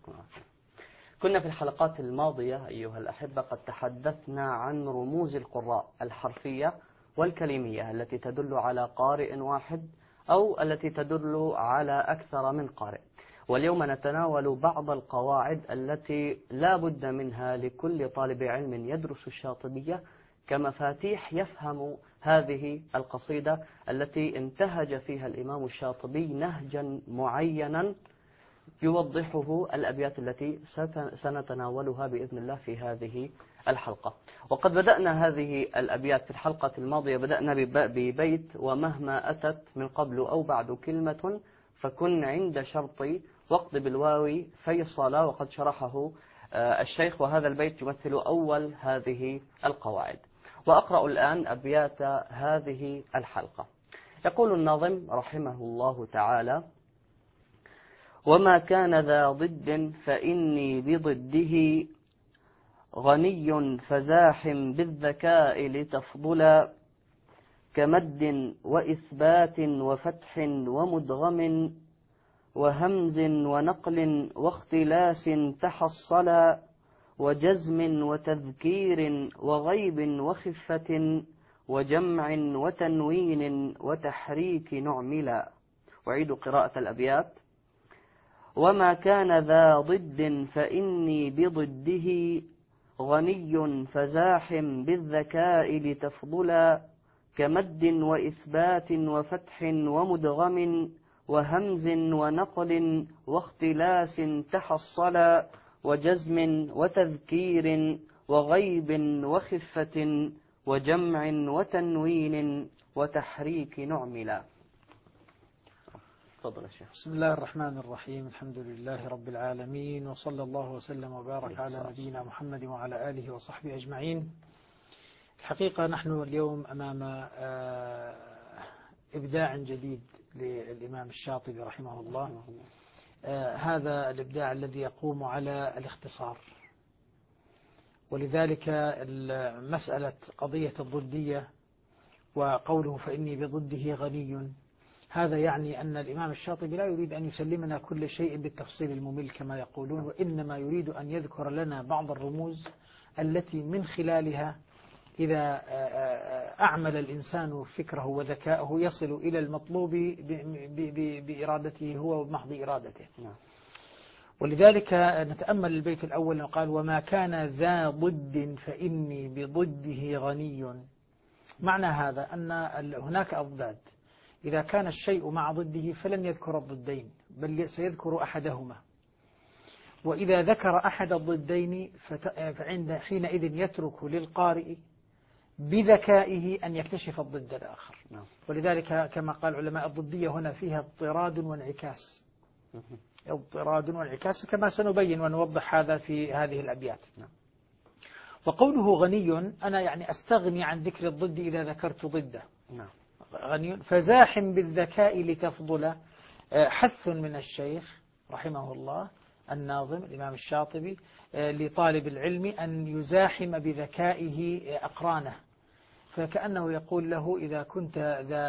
يعطيكم العافية. كنا في الحلقات الماضية أيها الأحبة قد تحدثنا عن رموز القراء الحرفية والكلمية التي تدل على قارئ واحد أو التي تدل على أكثر من قارئ. واليوم نتناول بعض القواعد التي لا بد منها لكل طالب علم يدرس الشاطبية كمفاتيح يفهم هذه القصيدة التي انتهج فيها الإمام الشاطبي نهجا معينا يوضحه الأبيات التي سنتناولها بإذن الله في هذه الحلقة. وقد بدأنا هذه الأبيات في الحلقة الماضية، بدأنا ببيت: ومهما أتت من قبل أو بعد كلمة فكن عند شرطي واقض بالواو فيصلا، وقد شرحه الشيخ، وهذا البيت يمثل أول هذه القواعد. وأقرأ الآن أبيات هذه الحلقة. يقول الناظم رحمه الله تعالى: وما كان ذا ضد فإني بضده غني فزاح بالذكاء لتفضلا، كمد وإثبات وفتح ومدغم وهمز ونقل واختلاس تحصلا، وجزم وتذكير وغيب وخفة وجمع وتنوين وتحريك نعملا. أعيد قراءة الأبيات: وما كان ذا ضد فإني بضده غني فزاح بالذكاء لتفضلا، كمد وإثبات وفتح ومدغم وهمز ونقل واختلاس تحصلا، وجزم وتذكير وغيب وخفة وجمع وتنوين وتحريك نعملا. تفضل يا شيخ. بسم الله الرحمن الرحيم، الحمد لله رب العالمين، وصلى الله وسلم وبارك على نبينا محمد وعلى آله وصحبه أجمعين. الحقيقة نحن اليوم أمام إبداع جديد للإمام الشاطبي رحمه الله. هذا الإبداع الذي يقوم على الاختصار، ولذلك مسألة قضية الضدية وقوله فإني بضده غني، هذا يعني أن الإمام الشاطبي لا يريد أن يسلمنا كل شيء بالتفصيل الممل كما يقولون، وإنما يريد أن يذكر لنا بعض الرموز التي من خلالها إذا أعمل الإنسان فكره وذكاءه يصل إلى المطلوب بإرادته هو ومحض إرادته. ولذلك نتأمل البيت الأول قال: وما كان ذا ضد فإني بضده غني. معنى هذا أن هناك أضداد، إذا كان الشيء مع ضده فلن يذكر الضدين بل سيذكر أحدهما، وإذا ذكر أحد الضدين فعند حينئذ يترك للقارئ بذكائه أن يكتشف الضد الآخر. ولذلك كما قال علماء الضدية هنا فيها اضطراد وانعكاس، اضطراد وانعكاس كما سنبين ونوضح هذا في هذه الأبيات. وقوله غني أنا يعني أستغني عن ذكر الضد إذا ذكرت ضده. غني فزاح بالذكاء لتفضل، حث من الشيخ رحمه الله الناظم الإمام الشاطبي لطالب العلم أن يزاحم بذكائه أقرانه، فكأنه يقول له إذا كنت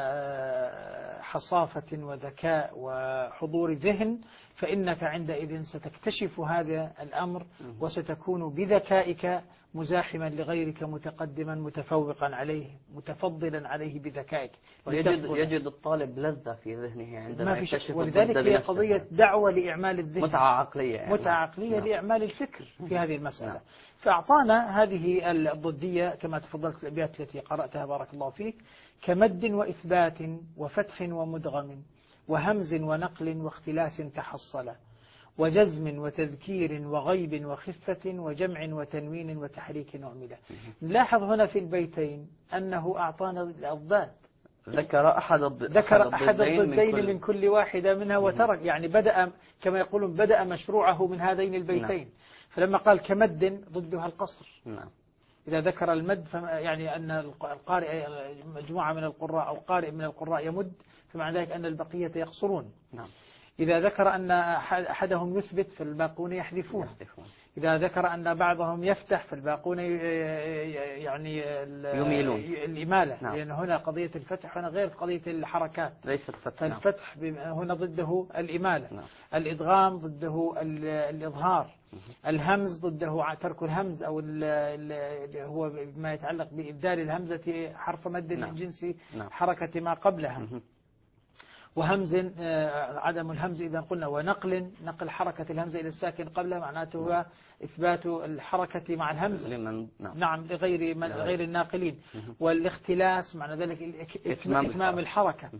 ذا حصافة وذكاء وحضور ذهن فإنك عندئذ ستكتشف هذا الأمر وستكون بذكائك مزاحما لغيرك متقدما متفوقا عليه متفضلا عليه بذكائك. يجد الطالب لذة في ذهنه عندما يكتشف. ولذلك هي قضية دعوة لإعمال الذهن، متعة عقلية يعني. متعة عقلية لإعمال الفكر في هذه المسألة. فأعطانا هذه الضدية كما تفضلت الأبيات التي قرأتها بارك الله فيك: كمد وإثبات وفتح ومدغم وهمز ونقل واختلاس تحصلا، وجزم وتذكير وغيب وخفة وجمع وتنوين وتحريك نعملة. نلاحظ هنا في البيتين أنه أعطانا الأضداد، ذكر أحد الضدين من كل واحدة منها، وترك يعني بدأ كما يقولون بدأ مشروعه من هذين البيتين. فلما قال كمد ضدها القصر. إذا ذكر المد يعني أن القارئ مجموعة من القراء أو قارئ من القراء يمد، فمعنى ذلك أن البقية يقصرون. إذا ذكر أن أحدهم يثبت فالباقون يحذفون. إذا ذكر أن بعضهم يفتح فالباقون يعني يميلون الإمالة. نعم. لأن هنا قضية الفتح هنا غير قضية الحركات، ليس الفتح. فالفتح هنا ضده الإمالة. نعم. الإدغام ضده الإظهار. الهمز ضده ترك الهمز، أو هو ما يتعلق بإبدال الهمزة حرف مد من جنس حركة ما قبلها. وهمز عدم الهمز إذا قلنا، ونقل حركة الهمزة إلى الساكن قبلها معناته هو إثبات الحركة مع الهمزة. نعم غير الناقلين. والاختلاس معنى ذلك إتمام الحركة.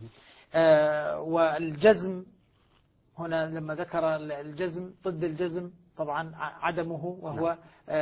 والجزم هنا لما ذكر الجزم ضد الجزم طبعا عدمه، وهو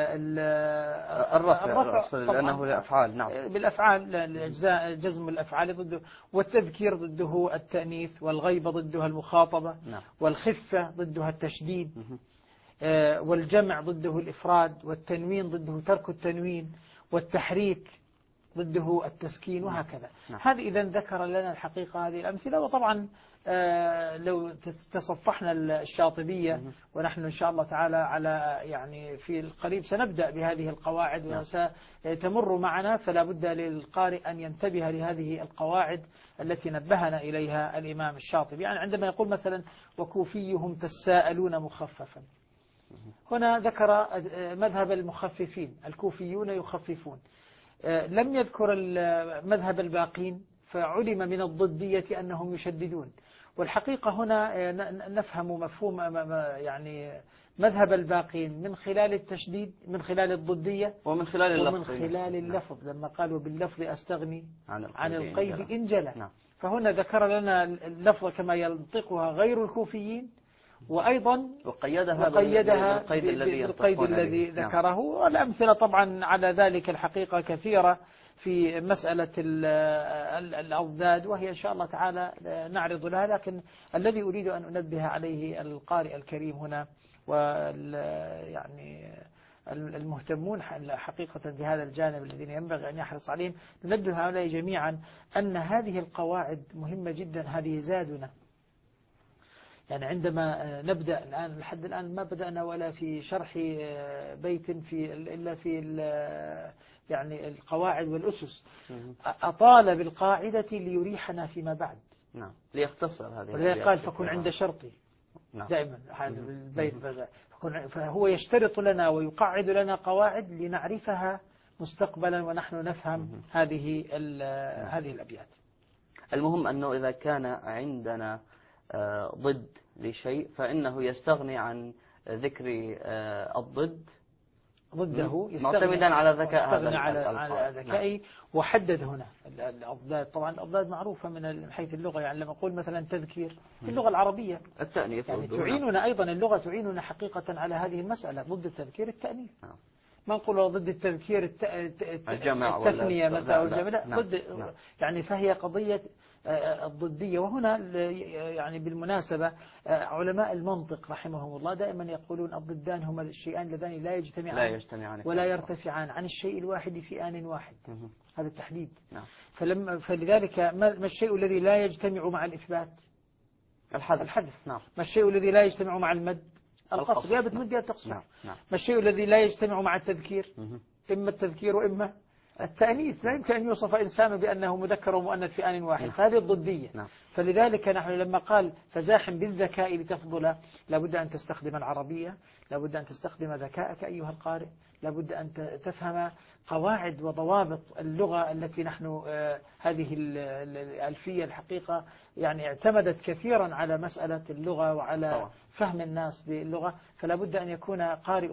الرفع لأنه الأفعال. نعم. بالأفعال جزم الأفعال ضده. والتذكير ضده التأنيث، والغيبة ضدها المخاطبة. نعم. والخفة ضدها التشديد. والجمع ضده الإفراد، والتنوين ضده ترك التنوين، والتحريك ضده التسكين، وهكذا. نعم. هذه إذا ذكر لنا الحقيقة هذه الأمثلة. وطبعا لو تصفحنا الشاطبية، ونحن إن شاء الله تعالى على يعني في القريب سنبدأ بهذه القواعد وستمر معنا، فلا بد للقارئ أن ينتبه لهذه القواعد التي نبهنا إليها الإمام الشاطبي. يعني عندما يقول مثلا وكوفيهم تساءلون مخففا، هنا ذكر مذهب المخففين، الكوفيون يخففون، لم يذكر مذهب الباقين، فعلم من الضدية أنهم يشددون. والحقيقة هنا نفهم مفهوم يعني مذهب الباقين من خلال التشديد، من خلال الضدية، ومن خلال اللفظ لما قالوا باللفظ أستغني عن القيد إن جلى. نعم. فهنا ذكر لنا اللفظ كما ينطقها غير الكوفيين، وأيضا وقيدها بالقيد الذي ذكره. والأمثلة طبعا على ذلك الحقيقة كثيرة في مسألة الأضداد، وهي إن شاء الله تعالى نعرض لها. لكن الذي أريد أن أنبه عليه القارئ الكريم هنا، يعني المهتمون حقيقة بهذا الجانب الذين ينبغي أن يحرص عليهم، ننبه هؤلاء جميعا أن هذه القواعد مهمة جدا. هذه زادنا، يعني عندما نبدأ الآن لحد الآن ما بدأنا ولا في شرح بيت إلا في يعني القواعد والأسس. أطال بالقاعدة ليريحنا فيما بعد. نعم. ليختصر هذه. ولذلك قال فكن عند شرطي. نعم. دائما هذا البيت فهو يشترط لنا ويقعد لنا قواعد لنعرفها مستقبلا ونحن نفهم هذه الأبيات. المهم أنه إذا كان عندنا ضد لشيء فإنه يستغني عن ذكر الضد ضده، معتمدا على ذكاء هذا على ذكائي. وحدد هنا الأضداد. طبعا الأضداد معروفة من حيث اللغة. يعني لما أقول مثلا تذكير في اللغة العربية التأنيث، يعني تعيننا أيضا اللغة تعيننا حقيقة على هذه المسألة. ضد التذكير التأنيث. ما نقول ضد التذكير التثنية مثلا أو الجمع. ضد يعني فهي قضية الضدية. وهنا يعني بالمناسبة علماء المنطق رحمهم الله دائما يقولون الضدان هما الشيئان اللذان لا يجتمعان ولا يرتفعان عن الشيء الواحد في آن واحد. هذا التحديد. فلذلك ما الشيء الذي لا يجتمع مع الإثبات؟ الحذف. ما الشيء الذي لا يجتمع مع المد؟ القصر. يا بتمد يا بتقصر. ما الشيء الذي لا يجتمع مع التذكير؟ إما التذكير وإما التأنيث. لا يمكن أن يوصف إنسان بأنه مذكر ومؤنث في آن واحد. فهذه الضدية. فلذلك نحن لما قال فزاحم بالذكاء لتفضل، لابد أن تستخدم العربية، لابد أن تستخدم ذكاءك أيها القارئ، لابد أن تفهم قواعد وضوابط اللغة التي نحن هذه الألفية الحقيقة يعني اعتمدت كثيرا على مسألة اللغة وعلى فهم الناس باللغة. فلا بد أن يكون قارئ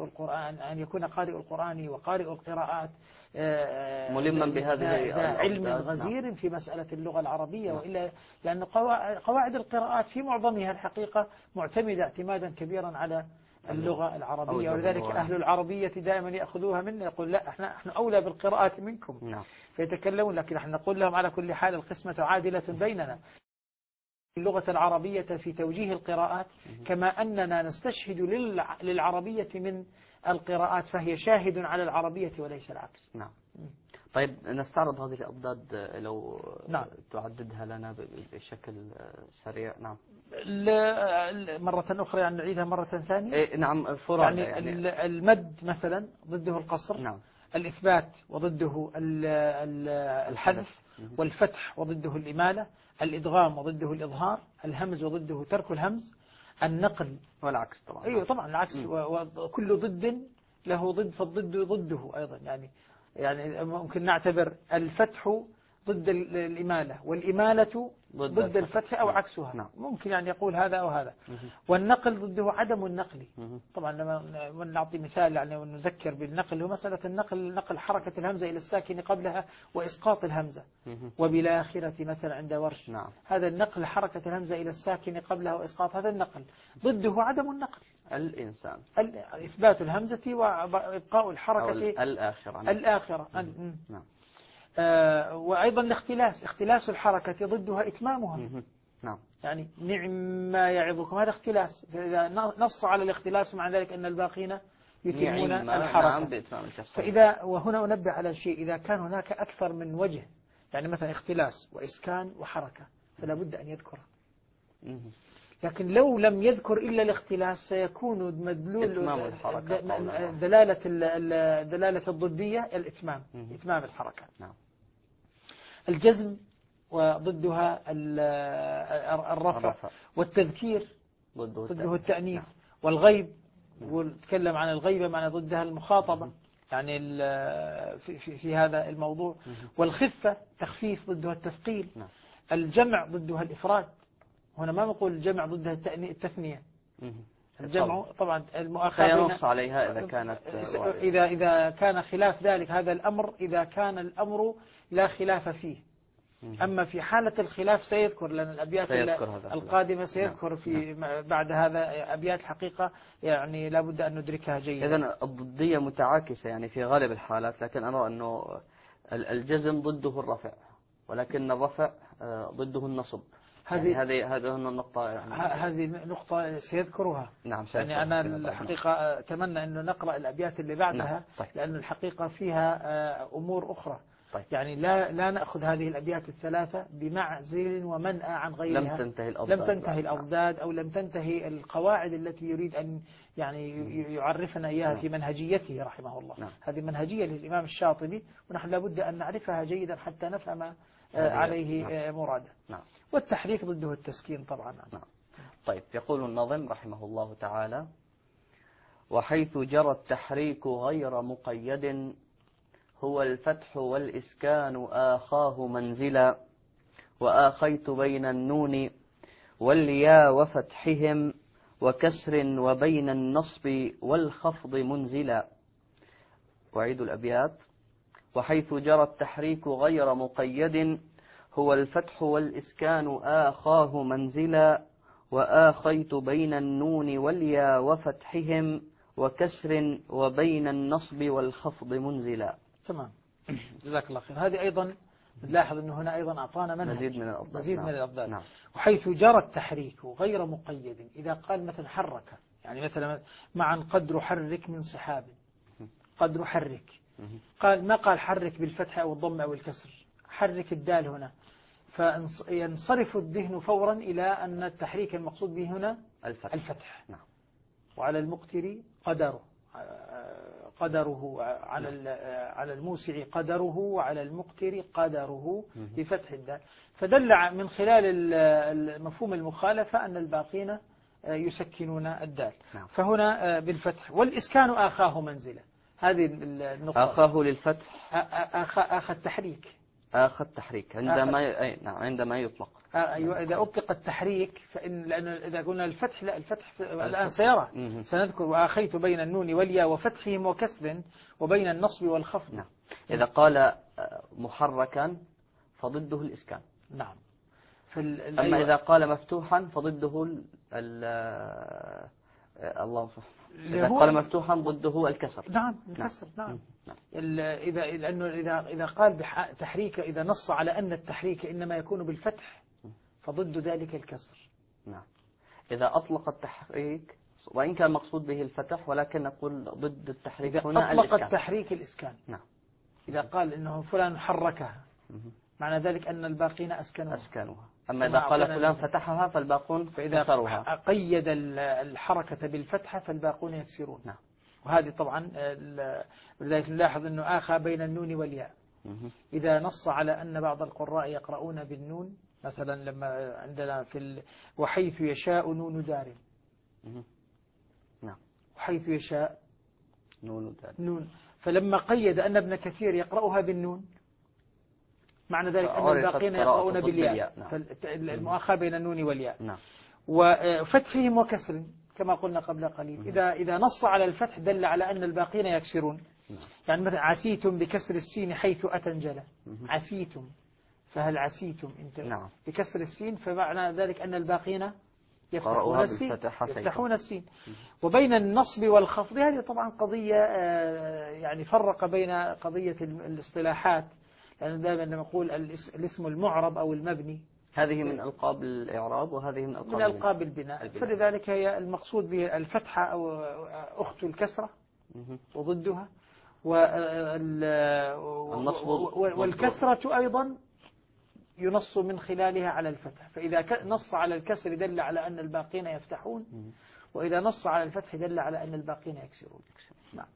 القرآن وقارئ القراءات ملما بهذه علم غزير في مسألة اللغة العربية. وإلا لأن قواعد القراءات في معظمها الحقيقة معتمدة اعتمادا كبيرا على اللغة العربية. ولذلك أهل العربية دائما يأخذوها منا، يقول لا احنا أولى بالقراءة منكم. فيتكلمون، لكن نحن نقول لهم على كل حال القسمة عادلة بيننا. اللغة العربية في توجيه القراءات كما أننا نستشهد للعربية من القراءات، فهي شاهد على العربية وليس العكس. نعم. طيب نستعرض هذه الأضداد لو نعم. تعددها لنا بشكل سريع. نعم. مرة أخرى يعني نعيدها مرة ثانية. نعم فرادى. يعني المد مثلا ضده القصر. نعم. الإثبات وضده الحذف، والفتح وضده الإمالة، الإدغام وضده الإظهار، الهمز وضده ترك الهمز، النقل والعكس طبعا. أيوة طبعا العكس. وكل ضد له ضد، فالضد ضده أيضا. يعني ممكن نعتبر الفتح ضد الإمالة، والإمالة ضد الفتح أو عكسها. نعم. ممكن يعني يقول هذا أو هذا. والنقل ضده عدم النقل. طبعا لما نعطي مثال يعني ونذكر بالنقل، هو مسألة النقل، نقل حركة الهمزة إلى الساكن قبلها وإسقاط الهمزة. وبالآخرة مثلا عند ورش. نعم. هذا النقل حركة الهمزة إلى الساكن قبلها وإسقاط، هذا النقل. ضده عدم النقل، الإنسان إثبات الهمزة وإبقاء الحركة الآخرة. نعم. وأيضا الاختلاس، اختلاس الحركة ضدها إتمامها. نعم. يعني نعم ما يعظكم، هذا اختلاس. إذا نص على الاختلاس مع ذلك أن الباقين يتمون الحركة. فإذا، وهنا أنبه على شيء، إذا كان هناك أكثر من وجه، يعني مثلا اختلاس وإسكان وحركة، فلا بد أن يذكر. لكن لو لم يذكر إلا الاختلاس سيكون مدلول دلالة الضدية الإتمام، إتمام الحركة. نعم. الجزم وضدها الرفع، والتذكير ضده التأنيث. نعم. والغيب، ونتكلم عن الغيبة معنى ضدها المخاطبة يعني في هذا الموضوع. والخفة تخفيف ضدها التثقيل. نعم. الجمع ضدها الإفراد. هنا ما نقول الجمع ضدها التثنية. الجمع طبعا المؤاخاة سينص عليها إذا كانت إذا كان خلاف ذلك هذا الأمر، إذا كان الأمر لا خلاف فيه. أما في حالة الخلاف سيذكر لنا الأبيات القادمة، سيذكر في بعد هذا أبيات الحقيقة يعني لابد أن ندركها جيدا. إذن الضدية متعاكسة يعني في غالب الحالات، لكن أرى أنه الجزم ضده الرفع، ولكن الرفع ضده النصب. هذه النقطة يعني هذه نقطة سيذكرها. نعم. يعني أنا الحقيقة أتمنى أنه نقرأ الأبيات اللي بعدها. نعم. طيب. لأن الحقيقة فيها أمور أخرى. طيب. يعني لا نأخذ هذه الأبيات الثلاثة بمعزل ومنأى عن غيرها. لم تنتهي الأضداد أو لم تنتهي القواعد التي يريد أن يعني يعرفنا إياها في منهجيته رحمه الله. نعم. هذه منهجية للإمام الشاطبي، ونحن لابد أن نعرفها جيدا حتى نفهم عليه مراده. نعم. والتحريك ضده التسكين طبعا. نعم. طيب يقول الناظم رحمه الله تعالى: وحيث جرى التحريك غير مقيد هو الفتح والإسكان آخاه منزلا، وآخيت بين النون والياء وفتحهم وكسر وبين النصب والخفض منزلا. وعيد الأبيات: وحيث جرى التحريك غير مقيد هو الفتح والإسكان آخاه منزلا، وآخيت بين النون والياء وفتحهم وكسر وبين النصب والخفض منزلا. تمام. جزاك الله خير. هذه أيضا نلاحظ أنه هنا أيضا أعطانا منهج مزيد من الأضداد. نعم. وحيث جرى التحريك غير مقيد، إذا قال مثلا حرك، يعني مثلا معا قدر حرك من صحاب، قدر حرك، قال ما قال حرك بالفتح أو الضم أو الكسر، حرك الدال هنا، فينصرف الذهن فورا إلى أن التحريك المقصود به هنا الفتح. نعم. وعلى المقتر قدره على الموسع قدره، وعلى المقتر قدره بفتح الدال. فدل من خلال مفهوم المخالفة أن الباقين يسكنون الدال. نعم. فهنا بالفتح. والإسكان آخاه منزلة، هذه النقطة. آخاه للفتح، آخى التحريك، آخى التحريك عندما يطلق. أيوة. إذا أطلق التحريك لأن إذا قلنا الفتح، لا الفتح الآن سيرى سنذكر. وآخيت بين النون والياء وفتحهم وكسر وبين النصب والخفض. نعم. إذا قال محركا فضده الإسكان. نعم. أما إذا قال مفتوحا فضده الله صح. إذا قال مفتوحا ضده الكسر. نعم الكسر. نعم. لأنه إذا قال تحريك، إذا نص على أن التحريك إنما يكون بالفتح فضد ذلك الكسر. نعم. إذا أطلق التحريك وإن كان مقصود به الفتح، ولكن نقول ضد التحريك إذا هنا أطلق الإسكان. التحريك الإسكان. نعم. إذا قال إنه فلان حركها معنى ذلك أن الباقين أسكنوها. أما إذا قال فلان فتحها فالباقون كسروها. قيد الحركة بالفتحة فالباقون يكسرون. نعم. وهذه طبعا لذلك نلاحظ أنه آخى بين النون والياء. إذا نص على أن بعض القراء يقرؤون بالنون، مثلا لما عندنا وحيث يشاء نون دار. نعم. وحيث يشاء نون دار. نون. فلما قيد أن ابن كثير يقرأها بالنون معنى ذلك أن الباقين يقرؤون بالياء. نعم. المؤاخاة بين النون والياء. نعم. وفتحهم وكسر كما قلنا قبل قليل. إذا نص على الفتح دل على أن الباقين يكسرون. يعني مثلا عسيتم بكسر السين حيث أتنجل. عسيتم، فهل عسيتم انت نعم. بكسر السين، فمعنى ذلك أن الباقين يفتحون السين. وبين النصب والخفض هذه طبعا قضية يعني فرق بين قضية الاصطلاحات، لأن دائما لما نقول الاسم المعرب أو المبني هذه من ألقاب الإعراب وهذه من ألقاب البناء. فلذلك هي المقصود به الفتحة أو أخت الكسرة وضدها، والكسرة أيضا ينص من خلالها على الفتح. فإذا نص على الكسر دل على أن الباقين يفتحون، وإذا نص على الفتح دل على أن الباقين يكسرون. نعم.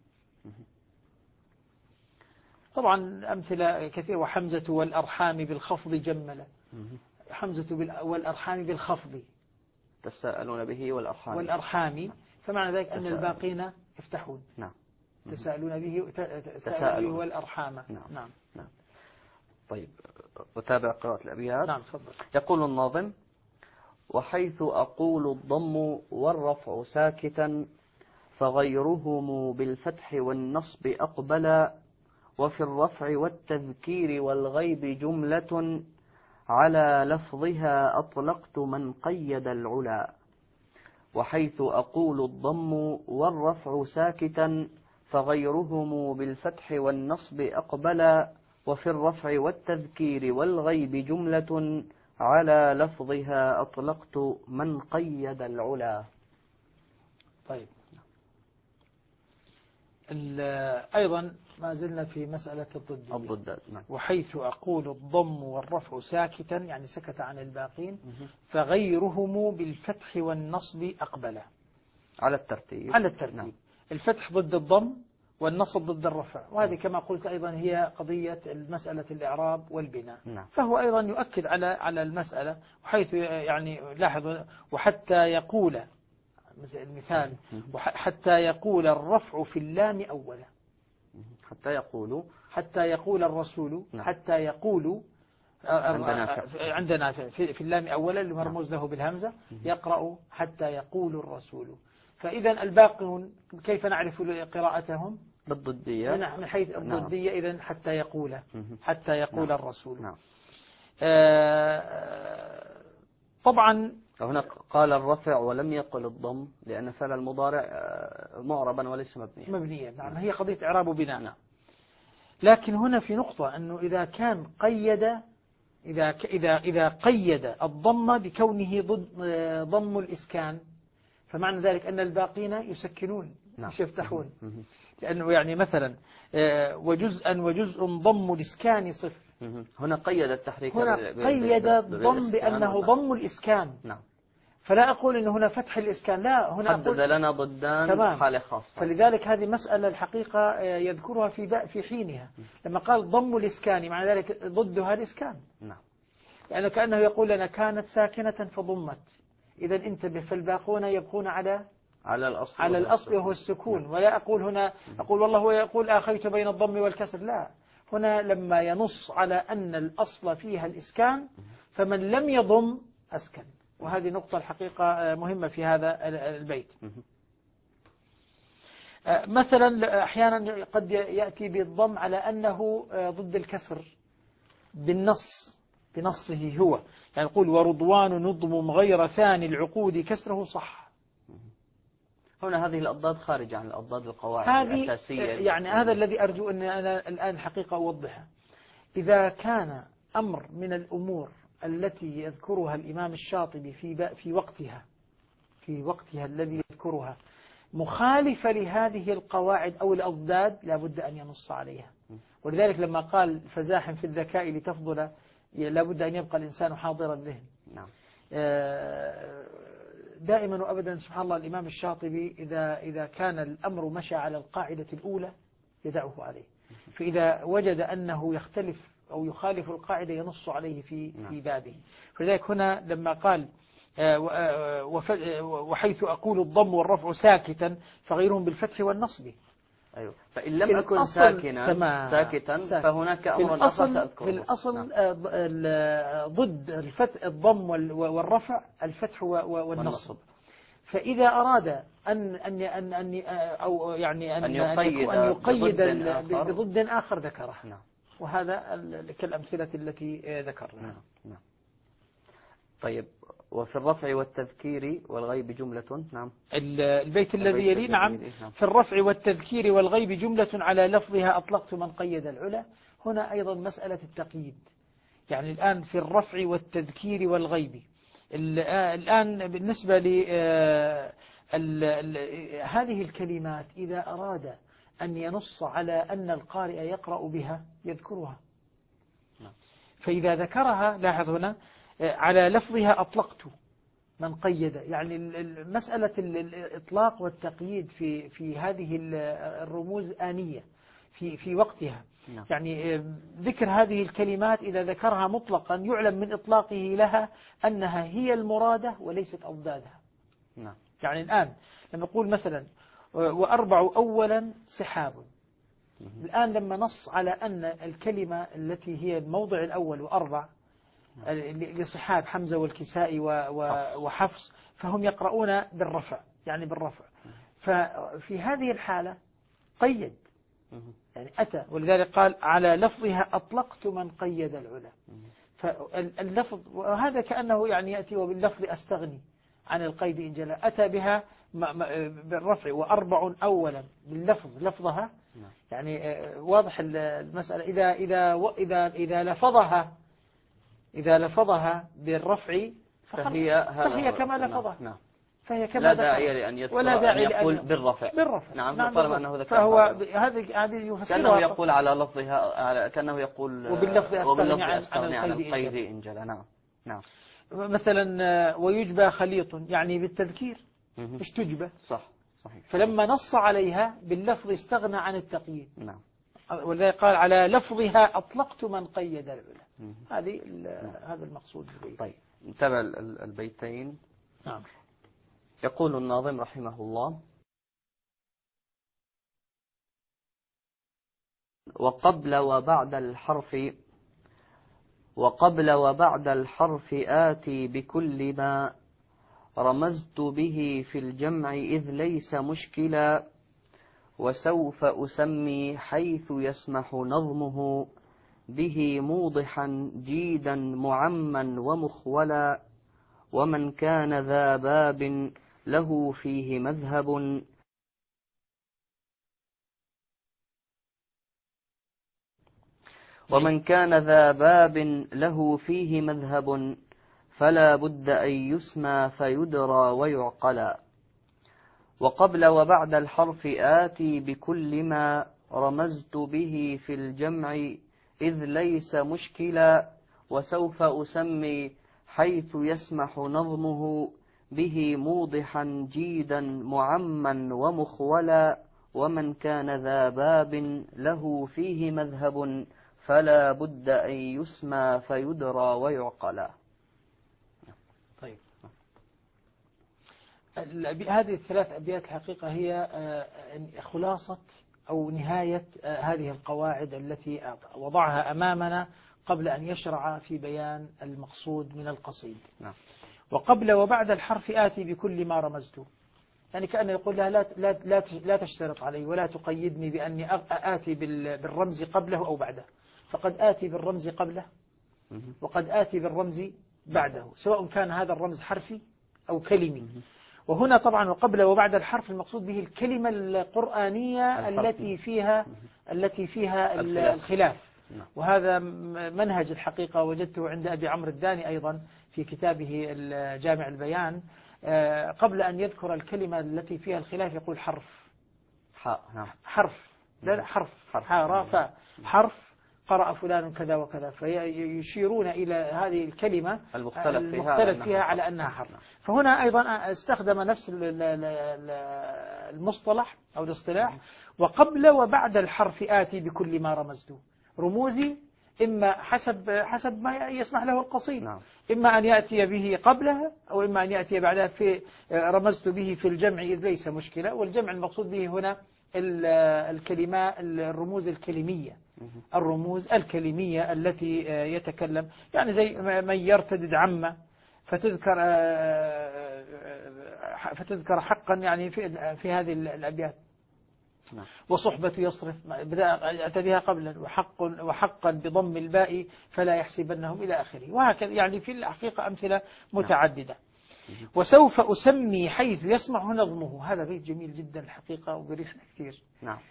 طبعا أمثلة كثيرة. وحمزة والأرحام بالخفض جملة. حمزة والأرحام بالخفض تساءلون به والأرحام فمعنى ذلك أن الباقين يفتحون. نعم. تساءلون به والأرحام. نعم. طيب أتابع قراءة الأبيات. نعم تفضل. يقول الناظم: وحيث أقول الضم والرفع ساكتا فغيرهم بالفتح والنصب أقبلا، وفي الرفع والتذكير والغيب جملة على لفظها أطلقت من قيد العلا. وحيث أقول الضم والرفع ساكتا فغيرهم بالفتح والنصب أقبلا، وفي الرفع والتذكير والغيب جملة على لفظها أطلقت من قيد العلا. طيب أيضا ما زلنا في مسألة الضد. نعم. وحيث أقول الضم والرفع ساكتا يعني سكت عن الباقين، فغيرهم بالفتح والنصب أقبل على الترتيب. نعم. الفتح ضد الضم والنصب ضد الرفع، وهذه كما قلت أيضا هي قضية مسألة الإعراب والبناء. نعم. فهو أيضا يؤكد على المسألة. وحيث يعني لاحظ وحتى يقول المثال حتى يقول الرفع في اللام أولا. حتى يقول الرسول. نعم. حتى يقول عندنا في اللام أولا اللي مرموز له بالهمزة يقرأ حتى يقول الرسول. فإذا الباقون كيف نعرف قراءتهم؟ بالضدية. من حيث الضدية. نعم. إذن حتى يقول نعم. الرسول. نعم. طبعا هنا قال الرفع ولم يقل الضم لأن فعل المضارع معربا وليس مبنيا. نعم. هي قضية إعراب وبناء. نعم. لكن هنا في نقطة أنه إذا كان قيد إذا قيد الضم بكونه ضم الإسكان فمعنى ذلك أن الباقين يسكنون. نعم. مش يفتحون. لأنه يعني مثلا وجزء ضم الإسكان صف. هنا قيد التحريك. هنا قيد الضم بأنه ضم الإسكان. نعم. فلا أقول أنه هنا فتح الإسكان، لا، هنا حدد لنا ضدان حالة خاصة. فلذلك هذه مسألة الحقيقة يذكرها في حينها لما قال ضم الإسكان معنى ذلك ضدها الإسكان. نعم. يعني كأنه يقول لنا كانت ساكنة فضمت، إذا انتبه، فالباقون يبقون على الأصل وهو السكون. ولا أقول هنا والله هو يقول آخيت بين الضم والكسر، لا، هنا لما ينص على أن الأصل فيها الإسكان فمن لم يضم أسكن. وهذه نقطة الحقيقة مهمة في هذا البيت. مثلا أحيانا قد يأتي بالضم على أنه ضد الكسر بنصه هو، يعني يقول ورضوان نضم غير ثاني العقود كسره صح. هنا هذه الأضداد خارجة عن الأضداد القواعد الأساسية. يعني هذا الذي أرجو أن أنا الآن حقيقة أوضحها. إذا كان أمر من الأمور التي يذكرها الإمام الشاطبي في وقتها الذي يذكرها مخالفة لهذه القواعد أو الأضداد لا بد أن ينص عليها. ولذلك لما قال فزاحم في الذكاء لتفضل لا بد أن يبقى الإنسان حاضر الذهن. دائما وأبدا سبحان الله الإمام الشاطبي إذا كان الأمر مشى على القاعدة الأولى يدعه عليه، فإذا وجد أنه يختلف أو يخالف القاعدة ينص عليه في بابه. فلذلك هنا لما قال وحيث أقول الضم والرفع ساكتا فغيرهم بالفتح والنصب. أيوة. فإن لم أكن ساكتا فهناك أمر آخر سأذكره. في الأصل ضد الضم والرفع الفتح والنصب. فإذا أراد أن يقيد بضد آخر ذكره. وهذا كالأمثلة التي ذكرنا. طيب، وفي الرفع والتذكير والغيب جملة. نعم. البيت الذي يلي. نعم. في الرفع والتذكير والغيب جملة على لفظها أطلقت من قيد العلا. هنا أيضا مسألة التقييد، يعني الآن في الرفع والتذكير والغيب. الآن بالنسبة هذه الكلمات إذا أراد أن ينص على أن القارئ يقرأ بها يذكرها، فإذا ذكرها لاحظ هنا على لفظها أطلقت من قيد، يعني مسألة الإطلاق والتقييد في هذه الرموز آنية في وقتها. يعني ذكر هذه الكلمات إذا ذكرها مطلقا يعلم من إطلاقه لها أنها هي المرادة وليست أضدادها. يعني الآن لما نقول مثلا وأربع أولا سحاب، الآن لما نص على أن الكلمة التي هي الموضع الأول وأربع لصحاب حمزة والكسائي وحفص فهم يقرؤون بالرفع، يعني بالرفع. ففي هذه الحالة قيد، يعني أتى، ولذلك قال على لفظها أطلقت من قيد العلا. فاللفظ وهذا كأنه يعني يأتي وباللفظ أستغني عن القيد إن جلى، أتى بها بالرفع وأربع أولا باللفظ لفظها. يعني واضح المسألة. إذا لفظها بالرفع فهي كما لفظها. فهي كما لا داعي لأن يقول بالرفع. نعم. طالما أنه ذكر فهو هذه يفسرها كأنه يقول على لفظها، كأنه يقول وباللفظ أستغني عن القيد إن جلى. نعم. مثلا ويجبى خليط، يعني بالتذكير مش تجبى. صحيح. فلما نص عليها باللفظ استغنى عن التقييد. ولذلك قال على لفظها أطلقت من قيد العلا. هذا المقصود بالبيت. طيب، نتابع البيتين. نعم. يقول الناظم رحمه الله: وقبل وبعد الحرف آتي بكل ما رمزت به في الجمع إذ ليس مشكلا، وسوف أسمي حيث يسمح نظمه به موضحا جيدا معما ومخولا، ومن كان ذا باب له فيه مذهب فلا بد أن يسمى فيدرى ويعقلا. وقبل وبعد الحرف آتي بكل ما رمزت به في الجمع إذ ليس مشكلا، وسوف أسمي حيث يسمح نظمه به موضحا جيدا معما ومخولا، ومن كان ذا باب له فيه مذهب فلا بد أن يسمى فيدرى ويعقلا. طيب، هذه الثلاث أبيات الحقيقة هي خلاصة أو نهاية هذه القواعد التي وضعها أمامنا قبل أن يشرع في بيان المقصود من القصيد. وقبل وبعد الحرف آتي بكل ما رمزته، يعني كأنه يقول لها لا تشترط علي ولا تقيدني بأني آتي بالرمز قبله أو بعده، فقد آتي بالرمز قبله وقد آتي بالرمز بعده، سواء كان هذا الرمز حرفي أو كلمي. وهنا طبعا وقبل وبعد الحرف المقصود به الكلمة القرآنية التي فيها الخلاف، وهذا منهج الحقيقة وجدته عند أبي عمرو الداني أيضا في كتابه جامع البيان. قبل أن يذكر الكلمة التي فيها الخلاف يقول حرف حرف لا حرف قرأ فلان كذا وكذا، فيشيرون إلى هذه الكلمة المختلف فيها على أنها حرف. فهنا أيضا استخدم نفس المصطلح أو الاصطلاح، وقبل وبعد الحرف آتي بكل ما رمزته. رموزي إما حسب ما يسمح له القصيد، إما أن يأتي به قبلها أو إما أن يأتي بعدها. في رمزت به في الجمع إذ ليس مشكلة، والجمع المقصود به هنا الكلمات الرموز الكلمية، الرموز الكلمية التي يتكلم، يعني زي من يرتدد عمة فتذكر حقا يعني في هذه الأبيات. وصحبة يصرف أتى بها قبلا، وحقا بضم الباء فلا يحسبنهم إلى آخره، وهكذا يعني في الحقيقة أمثلة متعددة. وسوف أسمي حيث يسمع نظمه، هذا بيت جميل جدا الحقيقة وبريحنا كثير.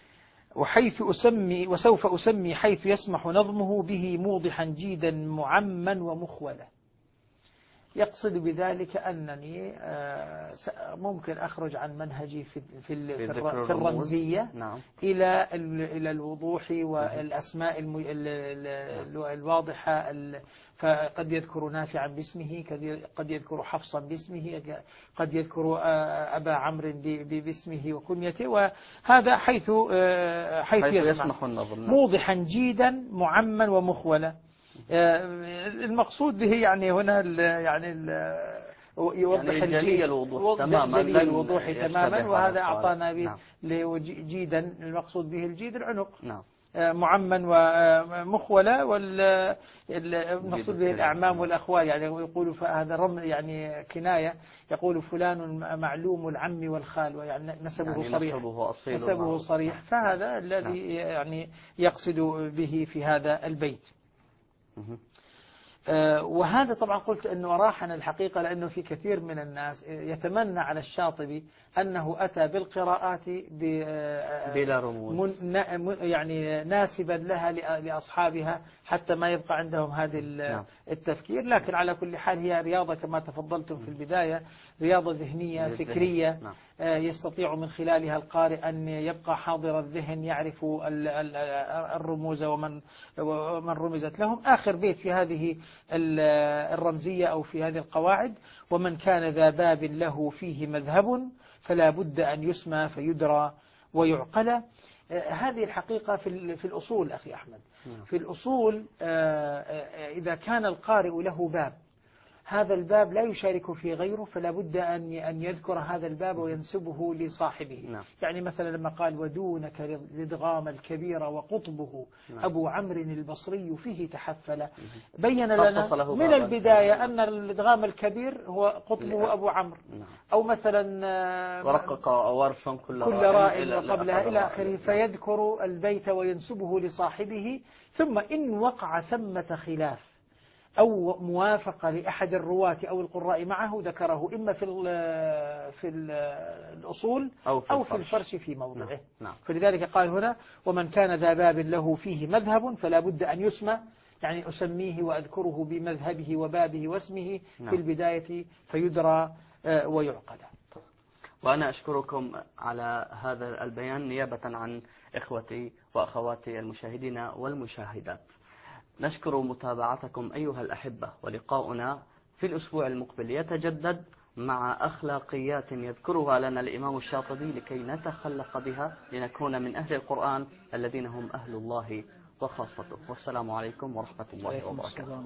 وسوف أسمي حيث يسمح نظمه به موضحا جيدا معما ومخولا. يقصد بذلك أنني ممكن أخرج عن منهجي في الرمزية إلى الوضوح والأسماء الواضحة. فقد يذكر نافعا باسمه، قد يذكر حفصا باسمه، قد يذكر أبا عمرو باسمه وكنيته، وهذا حيث يسمح النظر موضحا جيدا معما ومخولا. المقصود به يعني هنا يوضح جلي الوضوح تماما، وهذا أعطانا جيدا المقصود به الجيد العنق. معما ومخولة، والمقصود به الأعمام والأخوال، يعني يقول فهذا يعني كناية، يقول فلان معلوم العم والخال، ويعني نسبه صريح، فهذا الذي يعني يقصد به في هذا البيت. وهذا طبعا قلت أنه راحنا الحقيقة، لأنه في كثير من الناس يتمنى على الشاطبي أنه أتى بالقراءات بلا رموز، يعني ناسبا لها لأصحابها، حتى ما يبقى عندهم هذا التفكير. لكن على كل حال هي رياضة كما تفضلتم في البداية، رياضة ذهنية فكرية يستطيع من خلالها القارئ أن يبقى حاضر الذهن، يعرف الرموز ومن رمزت لهم. آخر بيت في هذه الرمزية أو في هذه القواعد: ومن كان ذا باب له فيه مذهب فلا بد أن يسمى فيدرى ويعقل. هذه الحقيقة في الأصول أخي أحمد. في الأصول إذا كان القارئ له باب، هذا الباب لا يشارك فيه غيره، فلا بد أن يذكر هذا الباب وينسبه لصاحبه. يعني مثلا لما قال: ودونك الإدغام الكبير وقطبه أبو عمرو البصري فيه تحفل، بين لنا من البداية أن الإدغام الكبير هو قطبه أبو عمرو. أو مثلا ورقق ورش كل راء وقبلها إلى آخره، فيذكر البيت وينسبه لصاحبه. ثم إن وقع ثمة خلاف أو موافقة لأحد الرواة أو القراء معه، ذكره إما في الأصول أو في الفرش في موضعه. فلذلك قال هنا: ومن كان ذا باب له فيه مذهب فلا بد أن يسمى، يعني أسميه وأذكره بمذهبه وبابه واسمه في البداية فيدرى ويعقد. وأنا أشكركم على هذا البيان نيابة عن إخوتي وأخواتي المشاهدين والمشاهدات. نشكر متابعتكم أيها الأحبة، ولقاؤنا في الأسبوع المقبل يتجدد مع أخلاقيات يذكرها لنا الإمام الشاطبي لكي نتخلق بها لنكون من أهل القرآن الذين هم أهل الله وخاصته. والسلام عليكم ورحمة الله وبركاته.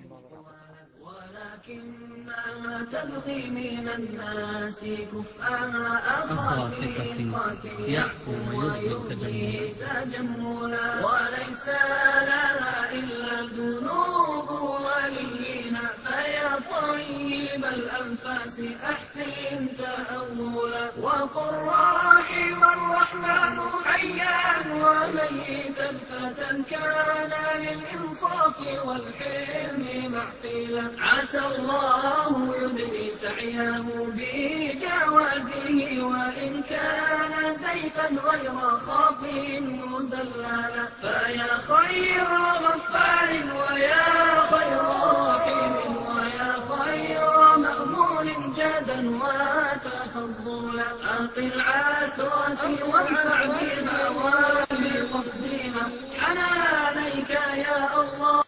ولكنها تبغي من الناس كفءها أخا ثقة يعفو ويبغي تجملا، وليس لها إلا الذنوب وليها، فيا طيب الأنفاس أحسن تأولا، وقل رحم الرحمن حيا وميتا فتى كان للإنصاف والحلم معقلا، عسى الله يدني سعيه بجوازه، وإن كان زيفا غير خاف مزللا، فيا خير الضلع أقل عاثرة وانفع بها وبقصدها حنان